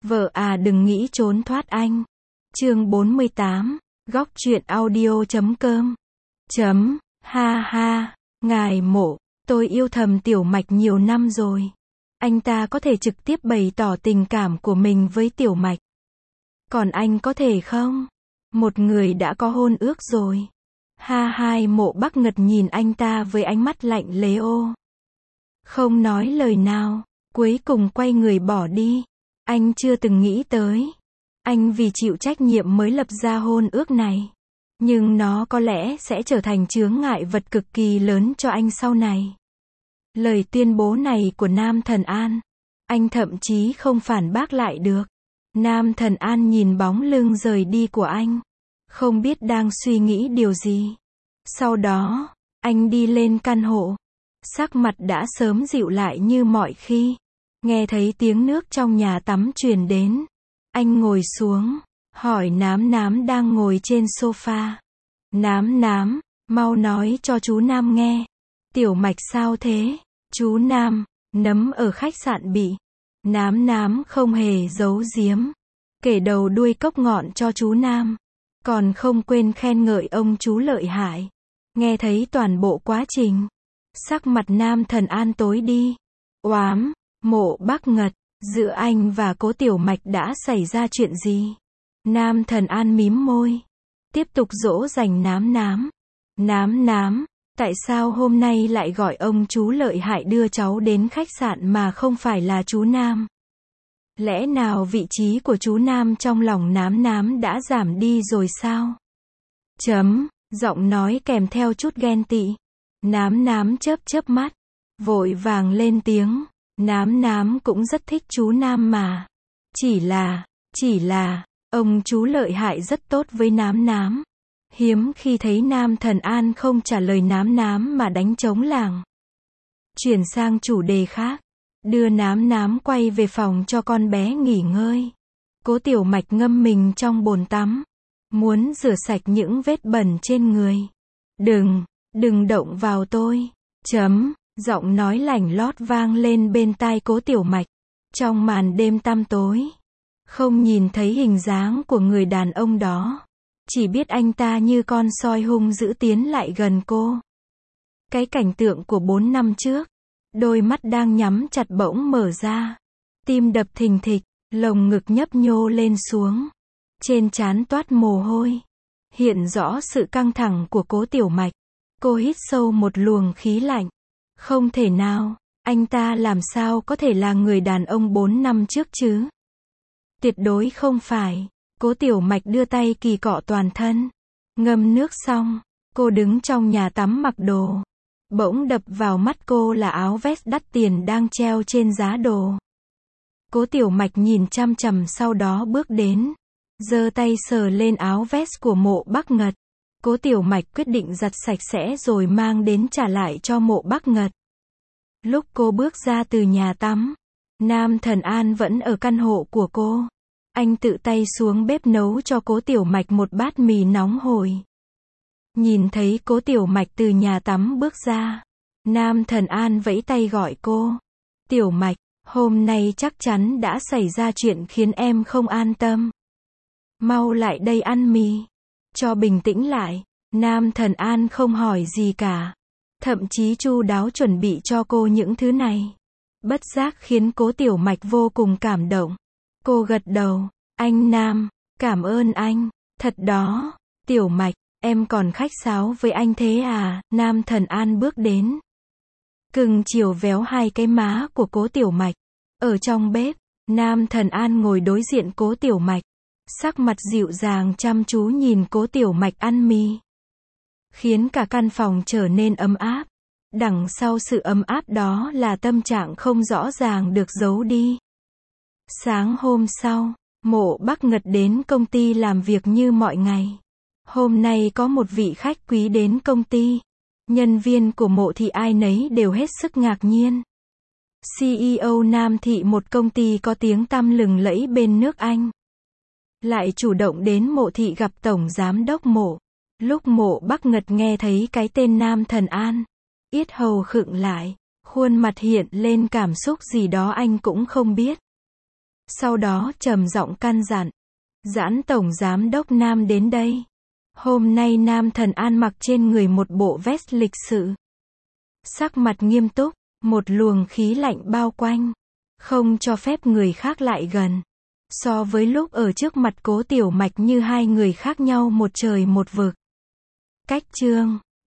Vợ à đừng nghĩ trốn thoát anh. Chương 48, góc truyện audio.com. Ha ha, ngài Mộ, tôi yêu thầm Tiểu Mạch nhiều năm rồi. Anh ta có thể trực tiếp bày tỏ tình cảm của mình với Tiểu Mạch. Còn anh có thể không? Một người đã có hôn ước rồi. Hai Mộ Bắc Ngật nhìn anh ta với ánh mắt lạnh lẽo. Không nói lời nào, cuối cùng quay người bỏ đi. Anh chưa từng nghĩ tới. Anh vì chịu trách nhiệm mới lập ra hôn ước này. Nhưng nó có lẽ sẽ trở thành chướng ngại vật cực kỳ lớn cho anh sau này. Lời tuyên bố này của Nam Thần An, anh thậm chí không phản bác lại được. Nam Thần An nhìn bóng lưng rời đi của anh, không biết đang suy nghĩ điều gì. Sau đó, anh đi lên căn hộ. Sắc mặt đã sớm dịu lại như mọi khi. Nghe thấy tiếng nước trong nhà tắm truyền đến. Anh ngồi xuống, hỏi Nám Nám đang ngồi trên sofa. Nám Nám, mau nói cho chú Nam nghe. Tiểu Mạch sao thế? Chú Nam, nấm ở khách sạn bị. Nám Nám không hề giấu giếm. Kể đầu đuôi cốc ngọn cho chú Nam. Còn không quên khen ngợi ông chú lợi hại. Nghe thấy toàn bộ quá trình. Sắc mặt Nam Thần An tối đi. Oám, Mộ Bắc Ngật, giữa anh và Cố Tiểu Mạch đã xảy ra chuyện gì? Nam Thần An mím môi. Tiếp tục dỗ dành Nám Nám. Nám Nám, tại sao hôm nay lại gọi ông chú lợi hại đưa cháu đến khách sạn mà không phải là chú Nam? Lẽ nào vị trí của chú Nam trong lòng Nám Nám đã giảm đi rồi sao? Giọng nói kèm theo chút ghen tị. Nám Nám chớp chớp mắt, vội vàng lên tiếng. Nám Nám cũng rất thích chú Nam mà. Chỉ là, ông chú lợi hại rất tốt với Nám Nám. Hiếm khi thấy Nam Thần An không trả lời Nám Nám mà đánh trống lảng. Chuyển sang chủ đề khác. Đưa Nám Nám quay về phòng cho con bé nghỉ ngơi. Cố Tiểu Mạch ngâm mình trong bồn tắm. Muốn rửa sạch những vết bẩn trên người. Đừng động vào tôi. Giọng nói lảnh lót vang lên bên tai Cố Tiểu Mạch. Trong màn đêm tăm tối. Không nhìn thấy hình dáng của người đàn ông đó. Chỉ biết anh ta như con soi hung dữ tiến lại gần cô. Cái cảnh tượng của 4 năm trước. Đôi mắt đang nhắm chặt bỗng mở ra. Tim đập thình thịch, lồng ngực nhấp nhô lên xuống. Trên trán toát mồ hôi. Hiện rõ sự căng thẳng của Cố Tiểu Mạch. Cô hít sâu một luồng khí lạnh. Không thể nào, anh ta làm sao có thể là người đàn ông 4 năm trước chứ? Tuyệt đối không phải. Cố Tiểu Mạch đưa tay kỳ cọ toàn thân. Ngâm nước xong, cô đứng trong nhà tắm mặc đồ. Bỗng đập vào mắt cô là áo vest đắt tiền đang treo trên giá đồ. Cố Tiểu Mạch nhìn chằm chằm sau đó bước đến. Giơ tay sờ lên áo vest của Mộ Bắc Ngật. Cố Tiểu Mạch quyết định giặt sạch sẽ rồi mang đến trả lại cho Mộ Bắc Ngật. Lúc cô bước ra từ nhà tắm, Nam Thần An vẫn ở căn hộ của cô. Anh tự tay xuống bếp nấu cho Cố Tiểu Mạch một bát mì nóng hổi. Nhìn thấy Cố Tiểu Mạch từ nhà tắm bước ra, Nam Thần An vẫy tay gọi cô. Tiểu Mạch, hôm nay chắc chắn đã xảy ra chuyện khiến em không an tâm. Mau lại đây ăn mì. Cho bình tĩnh lại, Nam Thần An không hỏi gì cả. Thậm chí chu đáo chuẩn bị cho cô những thứ này. Bất giác khiến Cố Tiểu Mạch vô cùng cảm động. Cô gật đầu. Anh Nam, cảm ơn anh. Thật đó, Tiểu Mạch, em còn khách sáo với anh thế à? Nam Thần An bước đến. Cưng chiều véo hai cái má của Cố Tiểu Mạch. Ở trong bếp, Nam Thần An ngồi đối diện Cố Tiểu Mạch. Sắc mặt dịu dàng chăm chú nhìn Cố Tiểu Mạch ăn mì. Khiến cả căn phòng trở nên ấm áp. Đằng sau sự ấm áp đó là tâm trạng không rõ ràng được giấu đi. Sáng hôm sau, Mộ Bắc Ngật đến công ty làm việc như mọi ngày. Hôm nay có một vị khách quý đến công ty. Nhân viên của Mộ thị ai nấy đều hết sức ngạc nhiên. CEO Nam thị một công ty có tiếng tăm lừng lẫy bên nước Anh. Lại chủ động đến Mộ thị gặp Tổng Giám đốc Mộ. Lúc Mộ Bắc Ngật nghe thấy cái tên Nam Thần An, yết hầu khựng lại, khuôn mặt hiện lên cảm xúc gì đó anh cũng không biết. Sau đó trầm giọng căn dặn. Doãn tổng giám đốc Nam đến đây. Hôm nay Nam Thần An mặc trên người một bộ vest lịch sự. Sắc mặt nghiêm túc, một luồng khí lạnh bao quanh. Không cho phép người khác lại gần. So với lúc ở trước mặt Cố Tiểu Mạch như hai người khác nhau một trời một vực. Cách chương